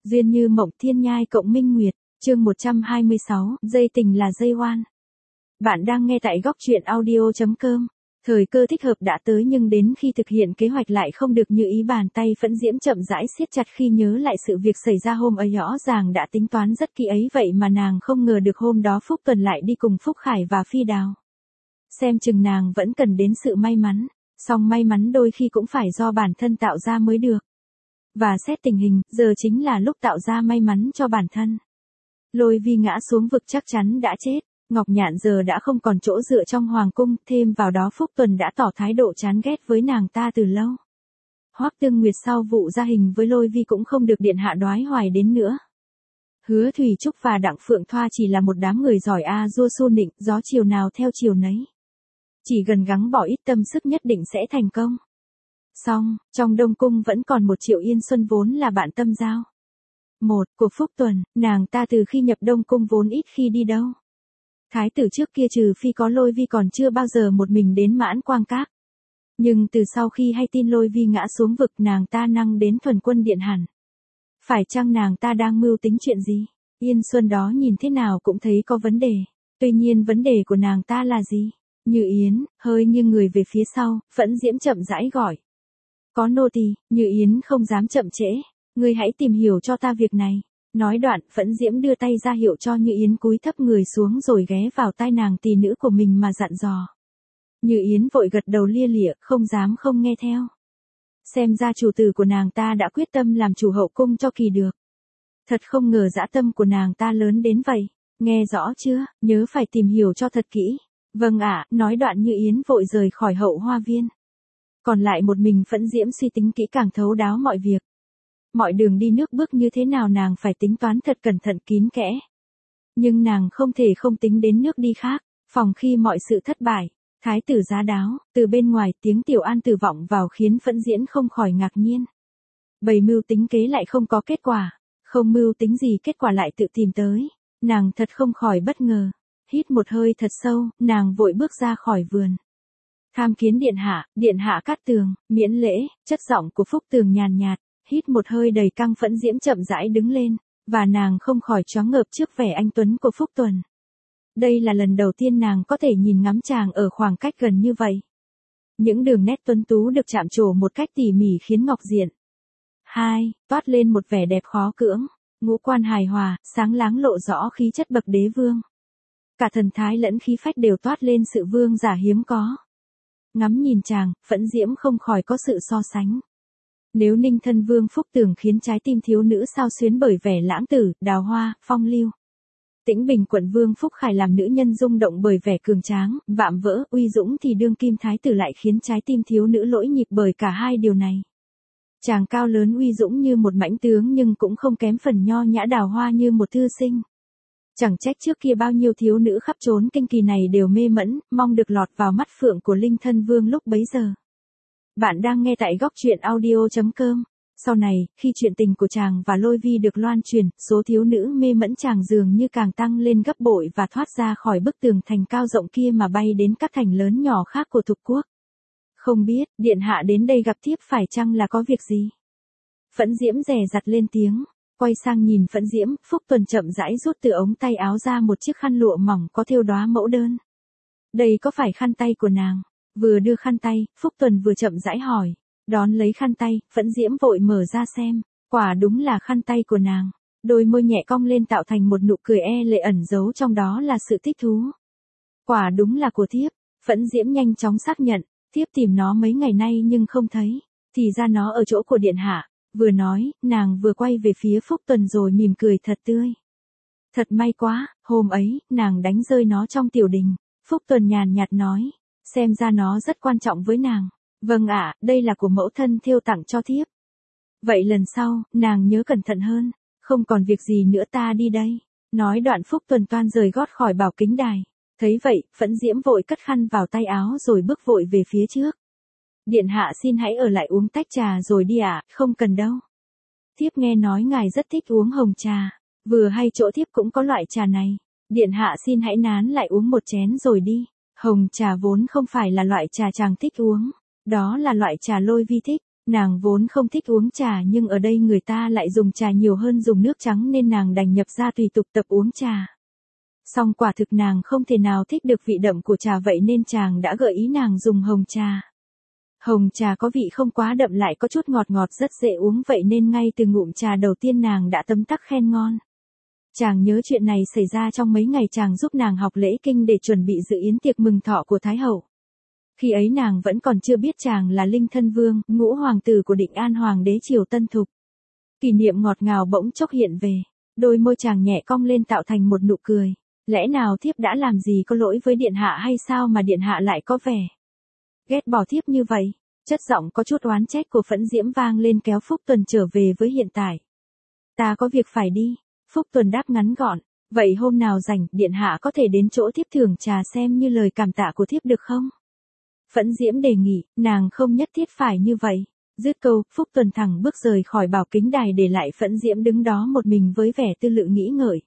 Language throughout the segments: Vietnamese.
Duyên như mộng thiên nhai cộng minh nguyệt, chương 126, dây tình là dây oan. Bạn đang nghe tại góc truyện audio.com. Thời cơ thích hợp đã tới nhưng đến khi thực hiện kế hoạch lại không được như ý, bàn tay Phẫn Diễm chậm rãi siết chặt khi nhớ lại sự việc xảy ra hôm ấy. Rõ ràng đã tính toán rất kỹ ấy, vậy mà nàng không ngờ được hôm đó Phúc Tuần lại đi cùng Phúc Khải và Phi Đào. Xem chừng nàng vẫn cần đến sự may mắn, song may mắn đôi khi cũng phải do bản thân tạo ra mới được. Và xét tình hình, giờ chính là lúc tạo ra may mắn cho bản thân. Lôi Vi ngã xuống vực chắc chắn đã chết, Ngọc Nhạn giờ đã không còn chỗ dựa trong hoàng cung, thêm vào đó Phúc Tuần đã tỏ thái độ chán ghét với nàng ta từ lâu. Hoắc Tương Nguyệt sau vụ gia hình với Lôi Vi cũng không được điện hạ đoái hoài đến nữa. Hứa Thủy Trúc và Đặng Phượng Thoa chỉ là một đám người giỏi dua su nịnh, gió chiều nào theo chiều nấy. Chỉ gần gắng bỏ ít tâm sức nhất định sẽ thành công. Song, trong Đông Cung vẫn còn một Triệu Yên Xuân vốn là bạn tâm giao. Một của Phúc Tuần, nàng ta từ khi nhập Đông Cung vốn ít khi đi đâu. Thái tử trước kia trừ phi có Lôi Vi còn chưa bao giờ một mình đến Mãn Quang Các. Nhưng từ sau khi hay tin Lôi Vi ngã xuống vực, nàng ta năng đến Thuần Quân Điện hẳn. Phải chăng nàng ta đang mưu tính chuyện gì? Yên Xuân đó nhìn thế nào cũng thấy có vấn đề. Tuy nhiên vấn đề của nàng ta là gì? Như Yến, hơi nghiêng người về phía sau, Phẫn Diễm chậm rãi gọi. Có nô tỳ. Như Yến không dám chậm trễ. Ngươi hãy tìm hiểu cho ta việc này. Nói đoạn, Phẫn Diễm đưa tay ra hiệu cho Như Yến cúi thấp người xuống rồi ghé vào tai nàng tỳ nữ của mình mà dặn dò. Như Yến vội gật đầu lia lịa, không dám không nghe theo. Xem ra chủ tử của nàng ta đã quyết tâm làm chủ hậu cung cho kỳ được. Thật không ngờ dã tâm của nàng ta lớn đến vậy. Nghe rõ chưa, nhớ phải tìm hiểu cho thật kỹ. Vâng ạ, nói đoạn Như Yến vội rời khỏi Hậu Hoa Viên. Còn lại một mình Phẫn Diễm suy tính kỹ càng thấu đáo mọi việc. Mọi đường đi nước bước như thế nào nàng phải tính toán thật cẩn thận kín kẽ. Nhưng nàng không thể không tính đến nước đi khác, phòng khi mọi sự thất bại. Thái tử giá đáo, từ bên ngoài tiếng Tiểu An Tử vọng vào khiến Phẫn Diễm không khỏi ngạc nhiên. Bày mưu tính kế lại không có kết quả, không mưu tính gì kết quả lại tự tìm tới. Nàng thật không khỏi bất ngờ. Hít một hơi thật sâu, nàng vội bước ra khỏi vườn. Tham kiến điện hạ Cát Tường, miễn lễ. Chất giọng của Phúc Tường nhàn nhạt. Hít một hơi đầy căng, Phẫn Diễm chậm rãi đứng lên, và nàng không khỏi choáng ngợp trước vẻ anh tuấn của Phúc Tuần. Đây là lần đầu tiên nàng có thể nhìn ngắm chàng ở khoảng cách gần như vậy. Những đường nét tuấn tú được chạm trổ một cách tỉ mỉ khiến ngọc diện toát lên một vẻ đẹp khó cưỡng, ngũ quan hài hòa, sáng láng lộ rõ khí chất bậc đế vương. Cả thần thái lẫn khí phách đều toát lên sự vương giả hiếm có. Ngắm nhìn chàng, Phẫn Diễm không khỏi có sự so sánh. Nếu Ninh Thân Vương Phúc Tường khiến trái tim thiếu nữ sao xuyến bởi vẻ lãng tử, đào hoa, phong lưu. Tĩnh Bình Quận Vương Phúc Khải làm nữ nhân rung động bởi vẻ cường tráng, vạm vỡ, uy dũng, thì đương kim thái tử lại khiến trái tim thiếu nữ lỗi nhịp bởi cả hai điều này. Chàng cao lớn uy dũng như một mãnh tướng nhưng cũng không kém phần nho nhã đào hoa như một thư sinh. Chẳng trách trước kia bao nhiêu thiếu nữ khắp trốn kinh kỳ này đều mê mẫn, mong được lọt vào mắt phượng của Linh Thân Vương lúc bấy giờ. Bạn đang nghe tại góc truyện audio.com. Sau này, khi chuyện tình của chàng và Lôi Vi được loan truyền, số thiếu nữ mê mẫn chàng dường như càng tăng lên gấp bội và thoát ra khỏi bức tường thành cao rộng kia mà bay đến các thành lớn nhỏ khác của Thục Quốc. Không biết, điện hạ đến đây gặp thiếp phải chăng là có việc gì? Phẫn Diễm dè dặt lên tiếng. Quay sang nhìn Phẫn Diễm, Phúc Tuần chậm rãi rút từ ống tay áo ra một chiếc khăn lụa mỏng có thêu đóa mẫu đơn. Đây có phải khăn tay của nàng? Vừa đưa khăn tay, Phúc Tuần vừa chậm rãi hỏi. Đón lấy khăn tay, Phẫn Diễm vội mở ra xem. Quả đúng là khăn tay của nàng. Đôi môi nhẹ cong lên tạo thành một nụ cười lệ, ẩn giấu trong đó là sự thích thú. Quả đúng là của thiếp. Phẫn Diễm nhanh chóng xác nhận. Thiếp tìm nó mấy ngày nay nhưng không thấy. Thì ra nó ở chỗ của điện hạ. Vừa nói, nàng vừa quay về phía Phúc Tuần rồi mỉm cười thật tươi. Thật may quá, hôm ấy, nàng đánh rơi nó trong tiểu đình. Phúc Tuần nhàn nhạt nói. Xem ra nó rất quan trọng với nàng. Vâng ạ, đây là của mẫu thân thêu tặng cho thiếp. Vậy lần sau, nàng nhớ cẩn thận hơn. Không còn việc gì nữa, ta đi đây. Nói đoạn Phúc Tuần toan rời gót khỏi bảo kính đài. Thấy vậy, Phẫn Diễm vội cất khăn vào tay áo rồi bước vội về phía trước. Điện hạ xin hãy ở lại uống tách trà rồi đi ạ. Không cần đâu. Thiếp nghe nói ngài rất thích uống hồng trà. Vừa hay chỗ thiếp cũng có loại trà này. Điện hạ xin hãy nán lại uống một chén rồi đi. Hồng trà vốn không phải là loại trà chàng thích uống. Đó là loại trà Lôi Vi thích. Nàng vốn không thích uống trà nhưng ở đây người ta lại dùng trà nhiều hơn dùng nước trắng nên nàng đành nhập ra tùy tục tập uống trà. Song quả thực nàng không thể nào thích được vị đậm của trà vậy nên chàng đã gợi ý nàng dùng hồng trà. Hồng trà có vị không quá đậm lại có chút ngọt ngọt rất dễ uống vậy nên ngay từ ngụm trà đầu tiên nàng đã tấm tắc khen ngon. Chàng nhớ chuyện này xảy ra trong mấy ngày chàng giúp nàng học lễ kinh để chuẩn bị dự yến tiệc mừng thọ của Thái Hậu. Khi ấy nàng vẫn còn chưa biết chàng là Linh Thân Vương, ngũ hoàng tử của Định An Hoàng đế triều Tân Thục. Kỷ niệm ngọt ngào bỗng chốc hiện về, đôi môi chàng nhẹ cong lên tạo thành một nụ cười. Lẽ nào thiếp đã làm gì có lỗi với điện hạ hay sao mà điện hạ lại có vẻ ghét bỏ thiếp như vậy? Chất giọng có chút oán trách của Phẫn Diễm vang lên kéo Phúc Tuần trở về với hiện tại. Ta có việc phải đi. Phúc Tuần đáp ngắn gọn. Vậy hôm nào rảnh, điện hạ có thể đến chỗ thiếp thưởng trà xem như lời cảm tạ của thiếp được không? Phẫn Diễm đề nghị, nàng không nhất thiết phải như vậy. Dứt câu, Phúc Tuần thẳng bước rời khỏi bảo kính đài để lại Phẫn Diễm đứng đó một mình với vẻ tư lự nghĩ ngợi.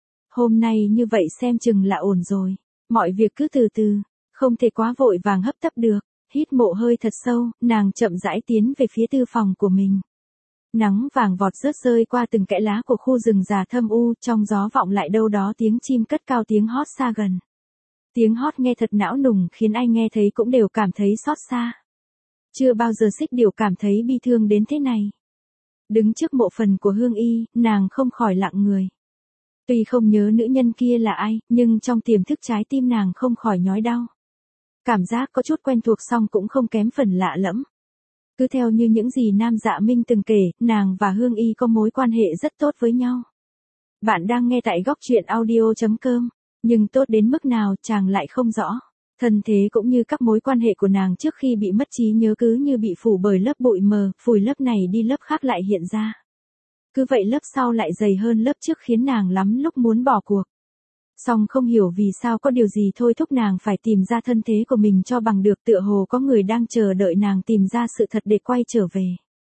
Hôm nay như vậy xem chừng là ổn rồi. Mọi việc cứ từ từ, không thể quá vội vàng hấp tấp được. Hít mộ hơi thật sâu, nàng chậm rãi tiến về phía tư phòng của mình. Nắng vàng vọt rớt rơi qua từng kẽ lá của khu rừng già thâm u, trong gió vọng lại đâu đó tiếng chim cất cao tiếng hót xa gần. Tiếng hót nghe thật não nùng khiến ai nghe thấy cũng đều cảm thấy xót xa. Chưa bao giờ Xích Điểu cảm thấy bi thương đến thế này. Đứng trước mộ phần của Hương Y, nàng không khỏi lặng người. Tuy không nhớ nữ nhân kia là ai, nhưng trong tiềm thức trái tim nàng không khỏi nhói đau. Cảm giác có chút quen thuộc song cũng không kém phần lạ lẫm. Cứ theo như những gì Nam Dạ Minh từng kể, nàng và Hương Y có mối quan hệ rất tốt với nhau. Bạn đang nghe tại góc truyện audio.com, nhưng tốt đến mức nào chàng lại không rõ. Thân thế cũng như các mối quan hệ của nàng trước khi bị mất trí nhớ cứ như bị phủ bởi lớp bụi mờ, phủi lớp này đi lớp khác lại hiện ra. Cứ vậy lớp sau lại dày hơn lớp trước khiến nàng lắm lúc muốn bỏ cuộc. Song không hiểu vì sao có điều gì thôi thúc nàng phải tìm ra thân thế của mình cho bằng được, tựa hồ có người đang chờ đợi nàng tìm ra sự thật để quay trở về.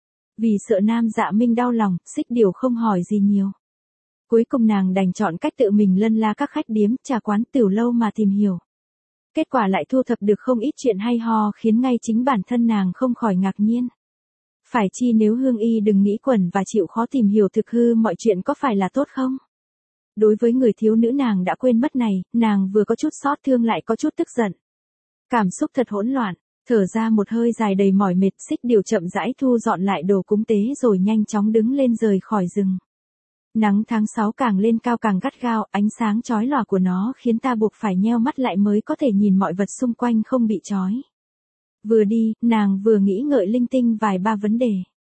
Vì sợ Nam Dạ Minh đau lòng, Xích Điểu không hỏi gì nhiều. Cuối cùng nàng đành chọn cách tự mình lân la các khách điếm, trà quán, tiểu lâu mà tìm hiểu. Kết quả lại thu thập được không ít chuyện hay ho khiến ngay chính bản thân nàng không khỏi ngạc nhiên. Phải chi nếu Hương Y đừng nghĩ quẩn và chịu khó tìm hiểu thực hư mọi chuyện có phải là tốt không? Đối với người thiếu nữ nàng đã quên mất này, nàng vừa có chút xót thương lại có chút tức giận. Cảm xúc thật hỗn loạn, thở ra một hơi dài đầy mỏi mệt, Xích Điểu chậm rãi thu dọn lại đồ cúng tế rồi nhanh chóng đứng lên rời khỏi rừng. Nắng tháng 6 càng lên cao càng gắt gao, ánh sáng chói lòa của nó khiến ta buộc phải nheo mắt lại mới có thể nhìn mọi vật xung quanh không bị chói. Vừa đi, nàng vừa nghĩ ngợi linh tinh vài ba vấn đề.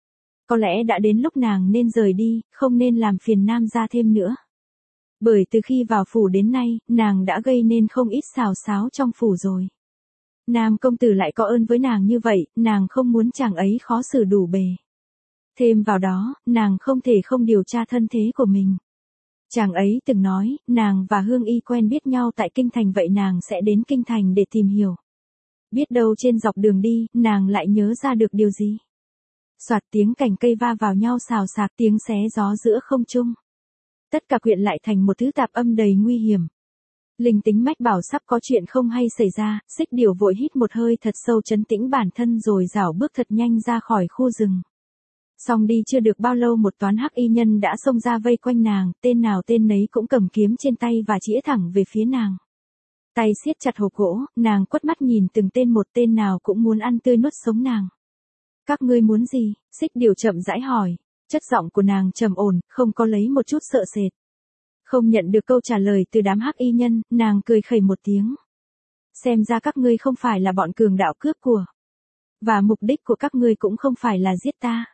Có lẽ đã đến lúc nàng nên rời đi, không nên làm phiền Nam gia thêm nữa. Bởi từ khi vào phủ đến nay, nàng đã gây nên không ít xào xáo trong phủ rồi. Nam công tử lại có ơn với nàng như vậy, nàng không muốn chàng ấy khó xử đủ bề. Thêm vào đó, nàng không thể không điều tra thân thế của mình. Chàng ấy từng nói, nàng và Hương Y quen biết nhau tại Kinh Thành vậy nàng sẽ đến Kinh Thành để tìm hiểu. Biết đâu trên dọc đường đi, nàng lại nhớ ra được điều gì. Soạt tiếng cành cây va vào nhau xào xạc tiếng xé gió giữa không trung. Tất cả quyện lại thành một thứ tạp âm đầy nguy hiểm. Linh tính mách bảo sắp có chuyện không hay xảy ra, Xích Điểu vội hít một hơi thật sâu trấn tĩnh bản thân rồi rảo bước thật nhanh ra khỏi khu rừng. Xong đi chưa được bao lâu một toán hắc y nhân đã xông ra vây quanh nàng, tên nào tên nấy cũng cầm kiếm trên tay và chĩa thẳng về phía nàng. Tay siết chặt hộp gỗ, nàng quất mắt nhìn từng tên một, tên nào cũng muốn ăn tươi nuốt sống nàng. Các ngươi muốn gì? Xích Điểu chậm rãi hỏi. Chất giọng của nàng trầm ổn, không có lấy một chút sợ sệt. Không nhận được câu trả lời từ đám hắc y nhân, nàng cười khẩy một tiếng. Xem ra các ngươi không phải là bọn cường đạo cướp của. Và mục đích của các ngươi cũng không phải là giết ta.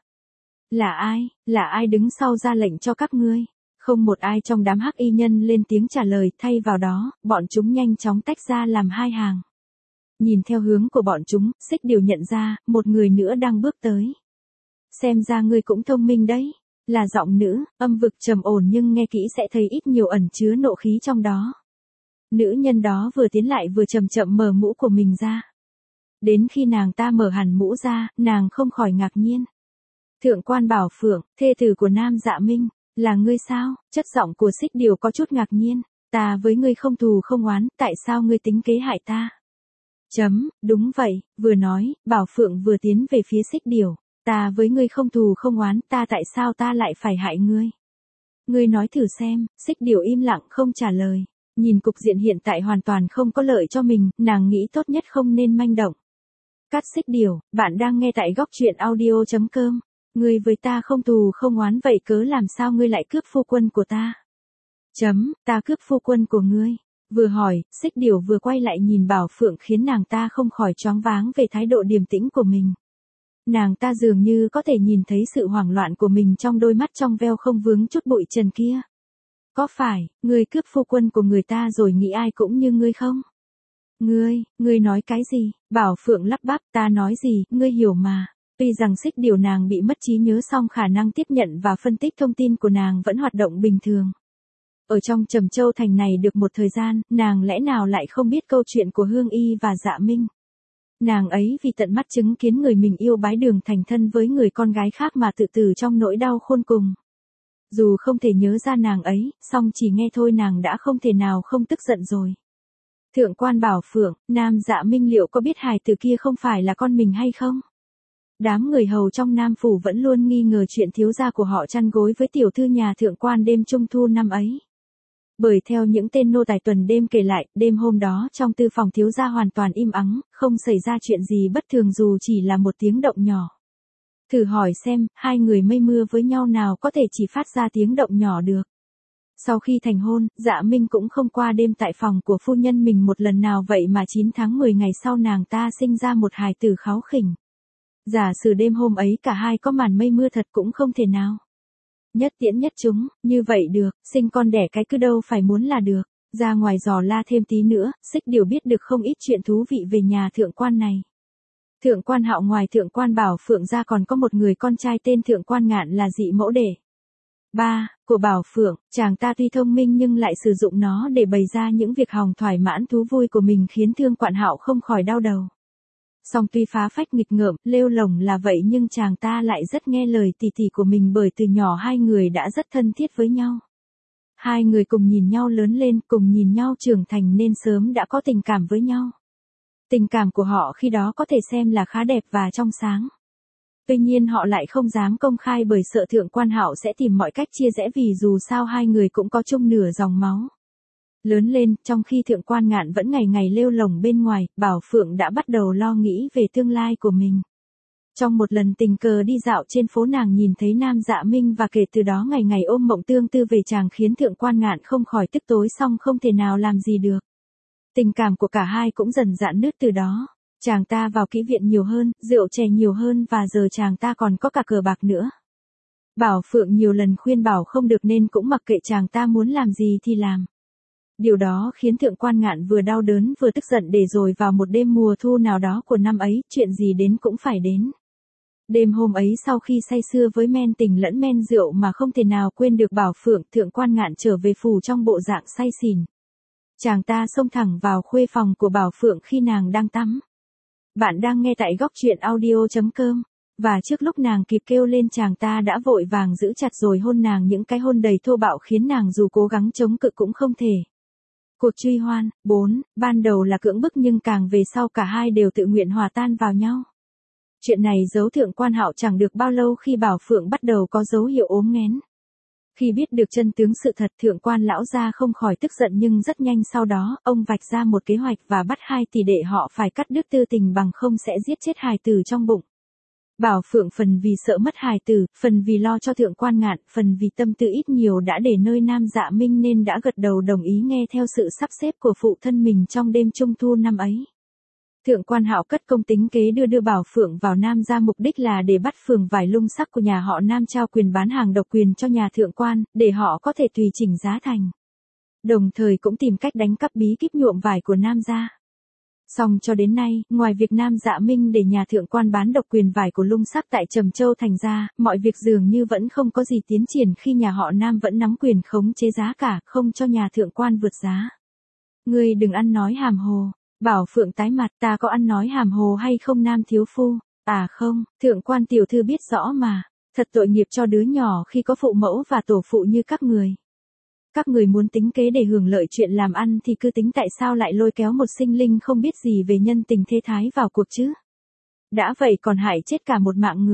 Là ai đứng sau ra lệnh cho các ngươi? Không một ai trong đám hắc y nhân lên tiếng trả lời, thay vào đó, bọn chúng nhanh chóng tách ra làm hai hàng. Nhìn theo hướng của bọn chúng, Xích Điểu nhận ra, một người nữa đang bước tới. Xem ra ngươi cũng thông minh đấy. Là giọng nữ, âm vực trầm ổn nhưng nghe kỹ sẽ thấy ít nhiều ẩn chứa nộ khí trong đó. Nữ nhân đó vừa tiến lại vừa chậm chậm mở mũ của mình ra. Đến khi nàng ta mở hẳn mũ ra, nàng không khỏi ngạc nhiên. Thượng quan Bảo Phượng, thê tử của Nam Dạ Minh, là ngươi sao? Chất giọng của Xích Điểu có chút ngạc nhiên. Ta với ngươi không thù không oán, tại sao ngươi tính kế hại ta? Đúng vậy, vừa nói, Bảo Phượng vừa tiến về phía Xích Điểu. Ta với ngươi không thù không oán, tại sao ta lại phải hại ngươi? Ngươi nói thử xem, Xích Điểu im lặng không trả lời. Nhìn cục diện hiện tại hoàn toàn không có lợi cho mình, nàng nghĩ tốt nhất không nên manh động. Cắt Xích Điểu, bạn đang nghe tại góc truyện audio.com. Ngươi với ta không thù không oán vậy cớ làm sao ngươi lại cướp phu quân của ta? Ta cướp phu quân của ngươi. Vừa hỏi, Xích Điểu vừa quay lại nhìn Bảo Phượng khiến nàng ta không khỏi choáng váng về thái độ điềm tĩnh của mình. Nàng ta dường như có thể nhìn thấy sự hoảng loạn của mình trong đôi mắt trong veo không vướng chút bụi trần kia. Có phải, ngươi cướp phu quân của người ta rồi nghĩ ai cũng như ngươi không? Ngươi nói cái gì? Bảo Phượng lắp bắp, ta nói gì, ngươi hiểu mà. Tuy rằng Xích Điểu nàng bị mất trí nhớ song khả năng tiếp nhận và phân tích thông tin của nàng vẫn hoạt động bình thường. Ở trong Trầm Châu Thành này được một thời gian, nàng lẽ nào lại không biết câu chuyện của Hương Y và Dạ Minh. Nàng ấy vì tận mắt chứng kiến người mình yêu bái đường thành thân với người con gái khác mà tự tử trong nỗi đau khôn cùng. Dù không thể nhớ ra nàng ấy, song chỉ nghe thôi nàng đã không thể nào không tức giận rồi. Thượng quan Bảo Phượng, Nam Dạ Minh liệu có biết hài tử kia không phải là con mình hay không? Đám người hầu trong Nam Phủ vẫn luôn nghi ngờ chuyện thiếu gia của họ chăn gối với tiểu thư nhà thượng quan đêm trung thu năm ấy. Bởi theo những tên nô tài tuần đêm kể lại, đêm hôm đó trong tư phòng thiếu gia hoàn toàn im ắng, không xảy ra chuyện gì bất thường dù chỉ là một tiếng động nhỏ. Thử hỏi xem, hai người mây mưa với nhau nào có thể chỉ phát ra tiếng động nhỏ được. Sau khi thành hôn, Dạ Minh cũng không qua đêm tại phòng của phu nhân mình một lần nào vậy mà 9 tháng 10 ngày sau nàng ta sinh ra một hài tử kháu khỉnh. Giả sử đêm hôm ấy cả hai có màn mây mưa thật cũng không thể nào. Nhất tiễn nhất chúng, như vậy được, sinh con đẻ cái cứ đâu phải muốn là được. Ra ngoài dò la thêm tí nữa, Xích Điểu biết được không ít chuyện thú vị về nhà thượng quan này. Thượng quan Hạo ngoài thượng quan Bảo Phượng ra còn có một người con trai tên thượng quan Ngạn là dị mẫu đẻ. Của Bảo Phượng, chàng ta tuy thông minh nhưng lại sử dụng nó để bày ra những việc hòng thỏa mãn thú vui của mình khiến thượng quan Hạo không khỏi đau đầu. Song tuy phá phách nghịch ngợm, lêu lổng là vậy nhưng chàng ta lại rất nghe lời tỷ tỷ của mình bởi từ nhỏ hai người đã rất thân thiết với nhau. Hai người cùng nhìn nhau lớn lên, cùng nhìn nhau trưởng thành nên sớm đã có tình cảm với nhau. Tình cảm của họ khi đó có thể xem là khá đẹp và trong sáng. Tuy nhiên họ lại không dám công khai bởi sợ thượng quan Hạo sẽ tìm mọi cách chia rẽ vì dù sao hai người cũng có chung nửa dòng máu. Lớn lên, trong khi thượng quan Ngạn vẫn ngày ngày lêu lổng bên ngoài, Bảo Phượng đã bắt đầu lo nghĩ về tương lai của mình. Trong một lần tình cờ đi dạo trên phố nàng nhìn thấy Nam Dạ Minh và kể từ đó ngày ngày ôm mộng tương tư về chàng khiến thượng quan Ngạn không khỏi tức tối song không thể nào làm gì được. Tình cảm của cả hai cũng dần rạn nứt từ đó. Chàng ta vào kỹ viện nhiều hơn, rượu chè nhiều hơn và giờ chàng ta còn có cả cờ bạc nữa. Bảo Phượng nhiều lần khuyên bảo không được nên cũng mặc kệ chàng ta muốn làm gì thì làm. Điều đó khiến thượng quan Ngạn vừa đau đớn vừa tức giận để rồi vào một đêm mùa thu nào đó của năm ấy, chuyện gì đến cũng phải đến. Đêm hôm ấy sau khi say sưa với men tình lẫn men rượu mà không thể nào quên được Bảo Phượng, thượng quan Ngạn trở về phủ trong bộ dạng say xỉn. Chàng ta xông thẳng vào khuê phòng của Bảo Phượng khi nàng đang tắm. Bạn đang nghe tại góc truyện audio.com. Và trước lúc nàng kịp kêu lên chàng ta đã vội vàng giữ chặt rồi hôn nàng những cái hôn đầy thô bạo khiến nàng dù cố gắng chống cự cũng không thể. Cuộc truy hoan, 4, ban đầu là cưỡng bức nhưng càng về sau cả hai đều tự nguyện hòa tan vào nhau. Chuyện này giấu thượng quan Hạo chẳng được bao lâu khi Bảo Phượng bắt đầu có dấu hiệu ốm nghén. Khi biết được chân tướng sự thật thượng quan lão gia không khỏi tức giận nhưng rất nhanh sau đó, ông vạch ra một kế hoạch và bắt hai tỷ đệ họ phải cắt đứt tư tình bằng không sẽ giết chết hài tử trong bụng. Bảo Phượng phần vì sợ mất hài tử, phần vì lo cho thượng quan Ngạn, phần vì tâm tư ít nhiều đã để nơi Nam Dạ Minh nên đã gật đầu đồng ý nghe theo sự sắp xếp của phụ thân mình trong đêm trung thu năm ấy. Thượng quan Hạo cất công tính kế đưa Bảo Phượng vào Nam gia mục đích là để bắt phường vải lung sắc của nhà họ Nam trao quyền bán hàng độc quyền cho nhà thượng quan, để họ có thể tùy chỉnh giá thành. Đồng thời cũng tìm cách đánh cắp bí kíp nhuộm vải của Nam gia. Song cho đến nay, ngoài việc Nam Dạ Minh để nhà thượng quan bán độc quyền vải của lung sắc tại Trầm Châu Thành ra, mọi việc dường như vẫn không có gì tiến triển khi nhà họ Nam vẫn nắm quyền khống chế giá cả, không cho nhà thượng quan vượt giá. Ngươi đừng ăn nói hàm hồ. Bảo Phượng tái mặt, ta có ăn nói hàm hồ hay không Nam thiếu phu? À không, thượng quan tiểu thư biết rõ mà. Thật tội nghiệp cho đứa nhỏ khi có phụ mẫu và tổ phụ như các người. Các người muốn tính kế để hưởng lợi chuyện làm ăn thì cứ tính tại sao lại lôi kéo một sinh linh không biết gì về nhân tình thế thái vào cuộc chứ. Đã vậy còn hại chết cả một mạng người.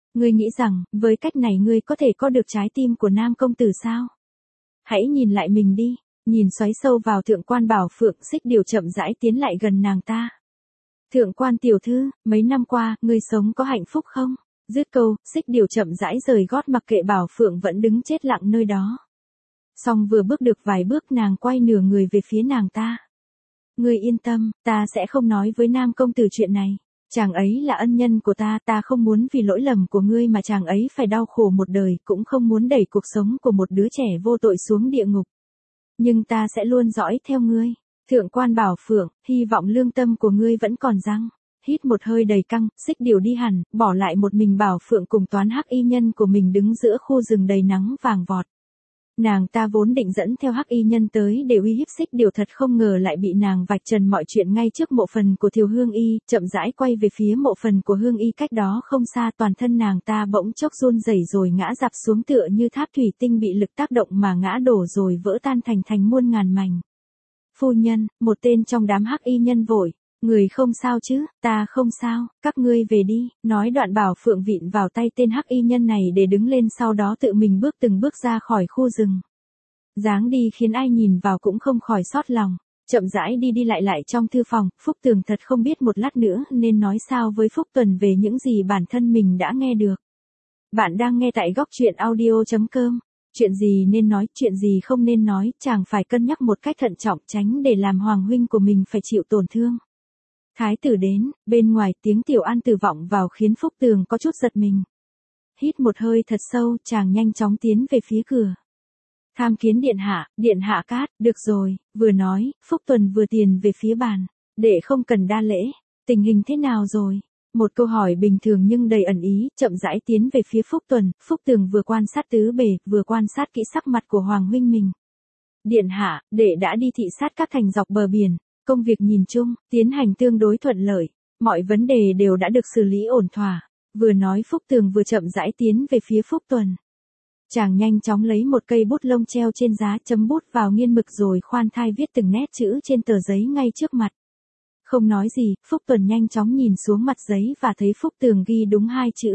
Ngươi nghĩ rằng, với cách này ngươi có thể có được trái tim của nam công tử sao? Hãy nhìn lại mình đi, nhìn xoáy sâu vào thượng quan Bảo Phượng, Xích Điều chậm rãi tiến lại gần nàng ta. Thượng quan tiểu thư, mấy năm qua, ngươi sống có hạnh phúc không? Dứt câu, Xích Điều chậm rãi rời gót mặc kệ Bảo Phượng vẫn đứng chết lặng nơi đó. Xong vừa bước được vài bước nàng quay nửa người về phía nàng ta. Ngươi yên tâm, ta sẽ không nói với nam công tử chuyện này. Chàng ấy là ân nhân của ta, ta không muốn vì lỗi lầm của ngươi mà chàng ấy phải đau khổ một đời, cũng không muốn đẩy cuộc sống của một đứa trẻ vô tội xuống địa ngục. Nhưng ta sẽ luôn dõi theo ngươi. Thượng quan Bảo Phượng, hy vọng lương tâm của ngươi vẫn còn răng. Hít một hơi đầy căng, Xích Điều đi hẳn, bỏ lại một mình Bảo Phượng cùng Toán Hắc y nhân của mình đứng giữa khu rừng đầy nắng vàng vọt. Nàng ta vốn định dẫn theo Hắc y nhân tới để uy hiếp Xích Điều, thật không ngờ lại bị nàng vạch trần mọi chuyện ngay trước mộ phần của Thiều Hương Y, chậm rãi quay về phía mộ phần của Hương Y cách đó không xa, toàn thân nàng ta bỗng chốc run rẩy rồi ngã rạp xuống tựa như tháp thủy tinh bị lực tác động mà ngã đổ rồi vỡ tan thành muôn ngàn mảnh. Phu nhân, một tên trong đám Hắc y nhân vội. Người không sao chứ, ta không sao, các ngươi về đi, nói đoạn Bảo Phượng vịn vào tay tên Hắc y nhân này để đứng lên, sau đó tự mình bước từng bước ra khỏi khu rừng. Dáng đi khiến ai nhìn vào cũng không khỏi xót lòng, chậm rãi đi lại trong thư phòng, Phúc Tường thật không biết một lát nữa nên nói sao với Phúc Tuần về những gì bản thân mình đã nghe được. Bạn đang nghe tại góc truyện audio.com. Chuyện gì nên nói, chuyện gì không nên nói, chàng phải cân nhắc một cách thận trọng tránh để làm hoàng huynh của mình phải chịu tổn thương. Thái tử đến, bên ngoài tiếng Tiểu An Tử vọng vào khiến Phúc Tường có chút giật mình. Hít một hơi thật sâu, chàng nhanh chóng tiến về phía cửa. Tham kiến điện hạ cát, được rồi, vừa nói, Phúc Tuần vừa tiền về phía bàn. Đệ không cần đa lễ, tình hình thế nào rồi? Một câu hỏi bình thường nhưng đầy ẩn ý, chậm rãi tiến về phía Phúc Tuần, Phúc Tường vừa quan sát tứ bề, vừa quan sát kỹ sắc mặt của Hoàng huynh mình. Điện hạ, đệ đã đi thị sát các thành dọc bờ biển. Công việc nhìn chung, tiến hành tương đối thuận lợi, mọi vấn đề đều đã được xử lý ổn thỏa. Vừa nói Phúc Tường vừa chậm rãi tiến về phía Phúc Tuần. Chàng nhanh chóng lấy một cây bút lông treo trên giá, chấm bút vào nghiên mực rồi khoan thai viết từng nét chữ trên tờ giấy ngay trước mặt. Không nói gì, Phúc Tuần nhanh chóng nhìn xuống mặt giấy và thấy Phúc Tường ghi đúng 2 chữ.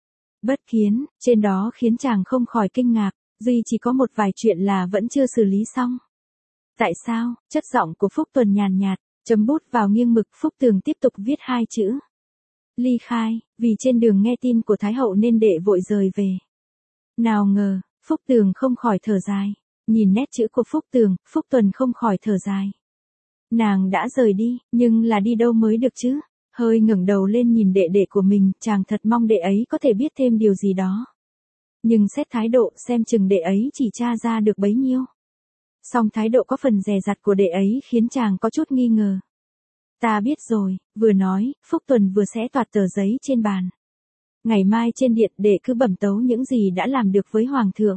Bất kiến, trên đó khiến chàng không khỏi kinh ngạc, duy chỉ có một vài chuyện là vẫn chưa xử lý xong. Tại sao? Chất giọng của Phúc Tuần nhàn nhạt, chấm bút vào nghiêng mực, Phúc Tường tiếp tục viết 2 chữ. Ly khai, vì trên đường nghe tin của Thái hậu nên đệ vội rời về. Nào ngờ, Phúc Tường không khỏi thở dài. Nhìn nét chữ của Phúc Tường, Phúc Tuần không khỏi thở dài. Nàng đã rời đi, nhưng là đi đâu mới được chứ? Hơi ngẩng đầu lên nhìn đệ đệ của mình, chàng thật mong đệ ấy có thể biết thêm điều gì đó. Nhưng xét thái độ, xem chừng đệ ấy chỉ tra ra được bấy nhiêu. Song thái độ có phần dè dặt của đệ ấy khiến chàng có chút nghi ngờ. Ta biết rồi, vừa nói, Phúc Tuần vừa xé toạc tờ giấy trên bàn. Ngày mai trên điện đệ cứ bẩm tấu những gì đã làm được với Hoàng thượng.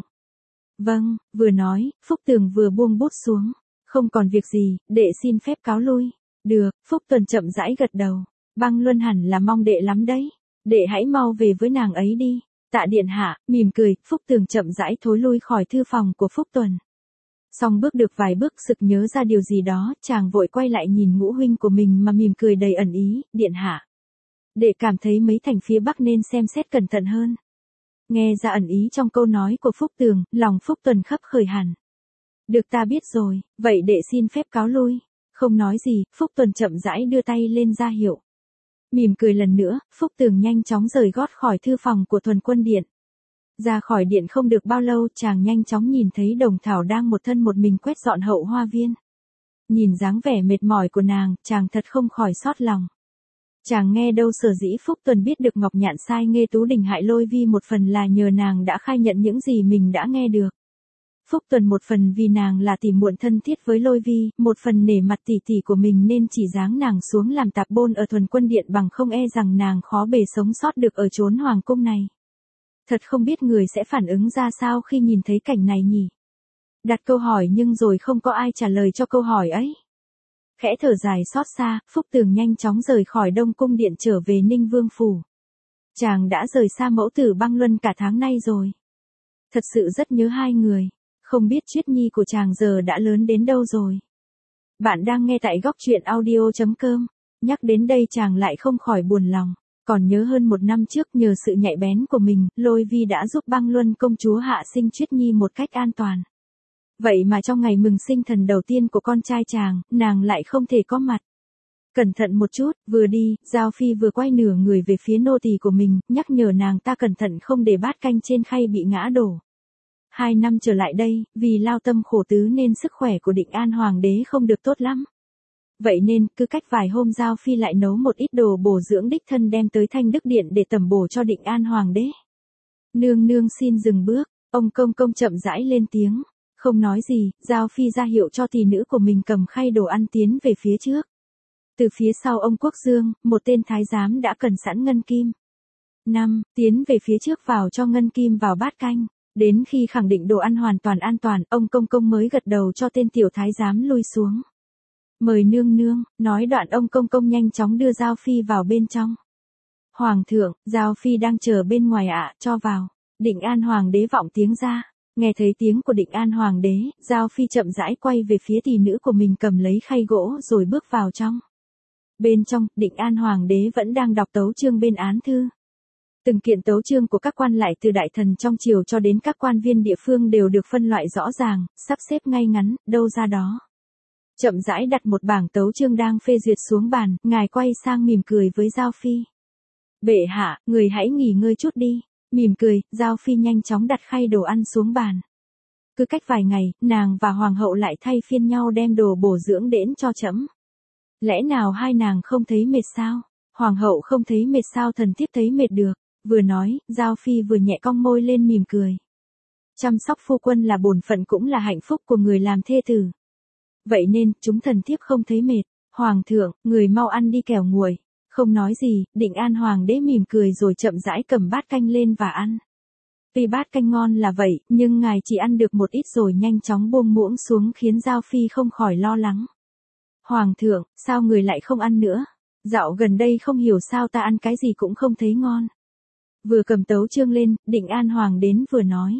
Vâng, vừa nói, Phúc Tường vừa buông bút xuống. Không còn việc gì, đệ xin phép cáo lui. Được, Phúc Tuần chậm rãi gật đầu. Băng Luân hẳn là mong đệ lắm đấy. Đệ hãy mau về với nàng ấy đi. Tạ điện hạ, mỉm cười, Phúc Tường chậm rãi thối lui khỏi thư phòng của Phúc Tuần. Xong bước được vài bước sực nhớ ra điều gì đó, chàng vội quay lại nhìn ngũ huynh của mình mà mỉm cười đầy ẩn ý, điện hạ. Đệ cảm thấy mấy thành phía Bắc nên xem xét cẩn thận hơn. Nghe ra ẩn ý trong câu nói của Phúc Tường, lòng Phúc Tuần khấp khởi hẳn. Được, ta biết rồi, vậy đệ xin phép cáo lui. Không nói gì, Phúc Tuần chậm rãi đưa tay lên ra hiệu. Mỉm cười lần nữa, Phúc Tường nhanh chóng rời gót khỏi thư phòng của Thuần Quân Điện. Ra khỏi điện không được bao lâu, chàng nhanh chóng nhìn thấy Đồng Thảo đang một thân một mình quét dọn hậu hoa viên. Nhìn dáng vẻ mệt mỏi của nàng, chàng thật không khỏi xót lòng. Chàng nghe đâu sở dĩ Phúc Tuần biết được Ngọc Nhạn sai Nghê Tú Đình hại Lôi Vi một phần là nhờ nàng đã khai nhận những gì mình đã nghe được. Phúc Tuần một phần vì nàng là tỷ muội thân thiết với Lôi Vi, một phần nể mặt tỷ tỷ của mình nên chỉ giáng nàng xuống làm tạp bôn ở Thuần Quân Điện, bằng không e rằng nàng khó bề sống sót được ở chốn hoàng cung này. Thật không biết người sẽ phản ứng ra sao khi nhìn thấy cảnh này nhỉ? Đặt câu hỏi nhưng rồi không có ai trả lời cho câu hỏi ấy. Khẽ thở dài xót xa, Phúc Tường nhanh chóng rời khỏi Đông Cung Điện trở về Ninh Vương Phủ. Chàng đã rời xa mẫu tử Băng Luân cả tháng nay rồi. Thật sự rất nhớ hai người. Không biết Chuyết Nhi của chàng giờ đã lớn đến đâu rồi. Bạn đang nghe tại góc truyện audio.com. Nhắc đến đây chàng lại không khỏi buồn lòng. Còn nhớ hơn 1 năm trước nhờ sự nhạy bén của mình, Lôi Vi đã giúp Băng Luân công chúa hạ sinh Chuyết Nhi một cách an toàn. Vậy mà trong ngày mừng sinh thần đầu tiên của con trai chàng, nàng lại không thể có mặt. Cẩn thận một chút, vừa đi, Giao Phi vừa quay nửa người về phía nô tỳ của mình, nhắc nhở nàng ta cẩn thận không để bát canh trên khay bị ngã đổ. 2 năm trở lại đây, vì lao tâm khổ tứ nên sức khỏe của Định An Hoàng đế không được tốt lắm. Vậy nên, cứ cách vài hôm Giao Phi lại nấu một ít đồ bổ dưỡng đích thân đem tới Thanh Đức Điện để tẩm bổ cho Định An Hoàng đế. Nương nương xin dừng bước, ông công công chậm rãi lên tiếng. Không nói gì, Giao Phi ra hiệu cho tỷ nữ của mình cầm khay đồ ăn tiến về phía trước. Từ phía sau ông Quốc Dương, một tên thái giám đã cần sẵn ngân kim. Tiến về phía trước vào cho ngân kim vào bát canh. Đến khi khẳng định đồ ăn hoàn toàn an toàn, ông công công mới gật đầu cho tên tiểu thái giám lui xuống. Mời nương nương, nói đoạn ông công công nhanh chóng đưa Giao Phi vào bên trong. Hoàng thượng, Giao Phi đang chờ bên ngoài ạ, cho vào. Định An Hoàng đế vọng tiếng ra. Nghe thấy tiếng của Định An Hoàng đế, Giao Phi chậm rãi quay về phía tỷ nữ của mình cầm lấy khay gỗ rồi bước vào trong. Bên trong, Định An Hoàng đế vẫn đang đọc tấu chương bên án thư. Từng kiện tấu chương của các quan lại từ đại thần trong triều cho đến các quan viên địa phương đều được phân loại rõ ràng, sắp xếp ngay ngắn, đâu ra đó. Chậm rãi đặt một bảng tấu chương đang phê duyệt xuống bàn, ngài quay sang mỉm cười với Giao Phi. Bệ hạ, người hãy nghỉ ngơi chút đi. Mỉm cười, Giao Phi nhanh chóng đặt khay đồ ăn xuống bàn. Cứ cách vài ngày, nàng và hoàng hậu lại thay phiên nhau đem đồ bổ dưỡng đến cho trẫm. Lẽ nào hai nàng không thấy mệt sao? Hoàng hậu không thấy mệt sao thần thiếp thấy mệt được. Vừa nói, Giao Phi vừa nhẹ cong môi lên mỉm cười. Chăm sóc phu quân là bổn phận cũng là hạnh phúc của người làm thê tử. Vậy nên, chúng thần thiếp không thấy mệt. Hoàng thượng, người mau ăn đi kẻo nguội. Không nói gì, Định An Hoàng đế mỉm cười rồi chậm rãi cầm bát canh lên và ăn. Tuy bát canh ngon là vậy, nhưng ngài chỉ ăn được một ít rồi nhanh chóng buông muỗng xuống khiến Giao Phi không khỏi lo lắng. Hoàng thượng, sao người lại không ăn nữa? Dạo gần đây không hiểu sao ta ăn cái gì cũng không thấy ngon. Vừa cầm tấu chương lên, Định An Hoàng đến vừa nói.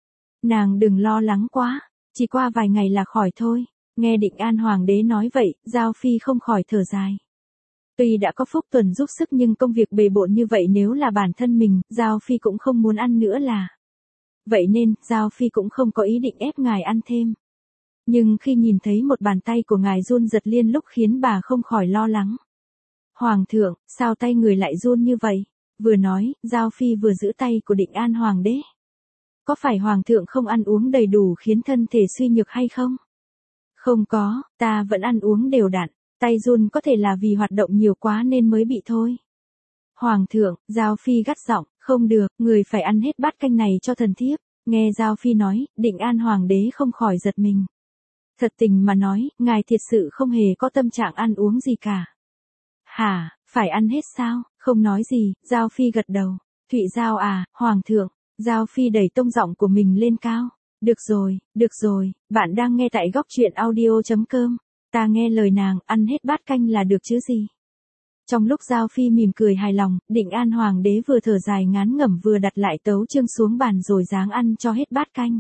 Nàng đừng lo lắng quá, chỉ qua vài ngày là khỏi thôi. Nghe Định An Hoàng đế nói vậy, Giao Phi không khỏi thở dài. Tuy đã có phúc tuần giúp sức nhưng công việc bề bộn như vậy nếu là bản thân mình, Giao Phi cũng không muốn ăn nữa là. Vậy nên, Giao Phi cũng không có ý định ép ngài ăn thêm. Nhưng khi nhìn thấy một bàn tay của ngài run giật liên lúc khiến bà không khỏi lo lắng. Hoàng thượng, sao tay người lại run như vậy? Vừa nói, Giao Phi vừa giữ tay của Định An Hoàng đế. Có phải Hoàng thượng không ăn uống đầy đủ khiến thân thể suy nhược hay không? Không có, ta vẫn ăn uống đều đặn. Tay run có thể là vì hoạt động nhiều quá nên mới bị thôi. Hoàng thượng, Giao Phi gắt giọng, không được, người phải ăn hết bát canh này cho thần thiếp. Nghe Giao Phi nói, Định An Hoàng đế không khỏi giật mình. Thật tình mà nói, ngài thiệt sự không hề có tâm trạng ăn uống gì cả. Hả, phải ăn hết sao? Không nói gì, Giao Phi gật đầu. Thụy Giao à, Hoàng thượng. Giao Phi đẩy tông giọng của mình lên cao. Được rồi, bạn đang nghe tại góc truyện audio.com. Ta nghe lời nàng, ăn hết bát canh là được chứ gì. Trong lúc Giao Phi mỉm cười hài lòng, Định An Hoàng đế vừa thở dài ngán ngẩm vừa đặt lại tấu chương xuống bàn rồi giáng ăn cho hết bát canh.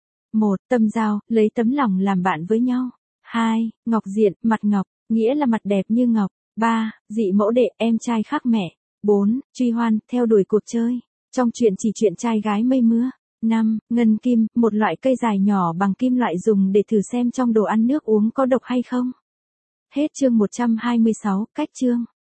1. Tâm giao, lấy tấm lòng làm bạn với nhau. 2. Ngọc diện, mặt ngọc, nghĩa là mặt đẹp như ngọc. 3. Dị mẫu đệ, em trai khác mẹ. 4. Truy hoan, theo đuổi cuộc chơi. Trong chuyện chỉ chuyện trai gái mây mưa. 5. Ngân kim, một loại cây dài nhỏ bằng kim loại dùng để thử xem trong đồ ăn nước uống có độc hay không. Hết chương 126, cách chương.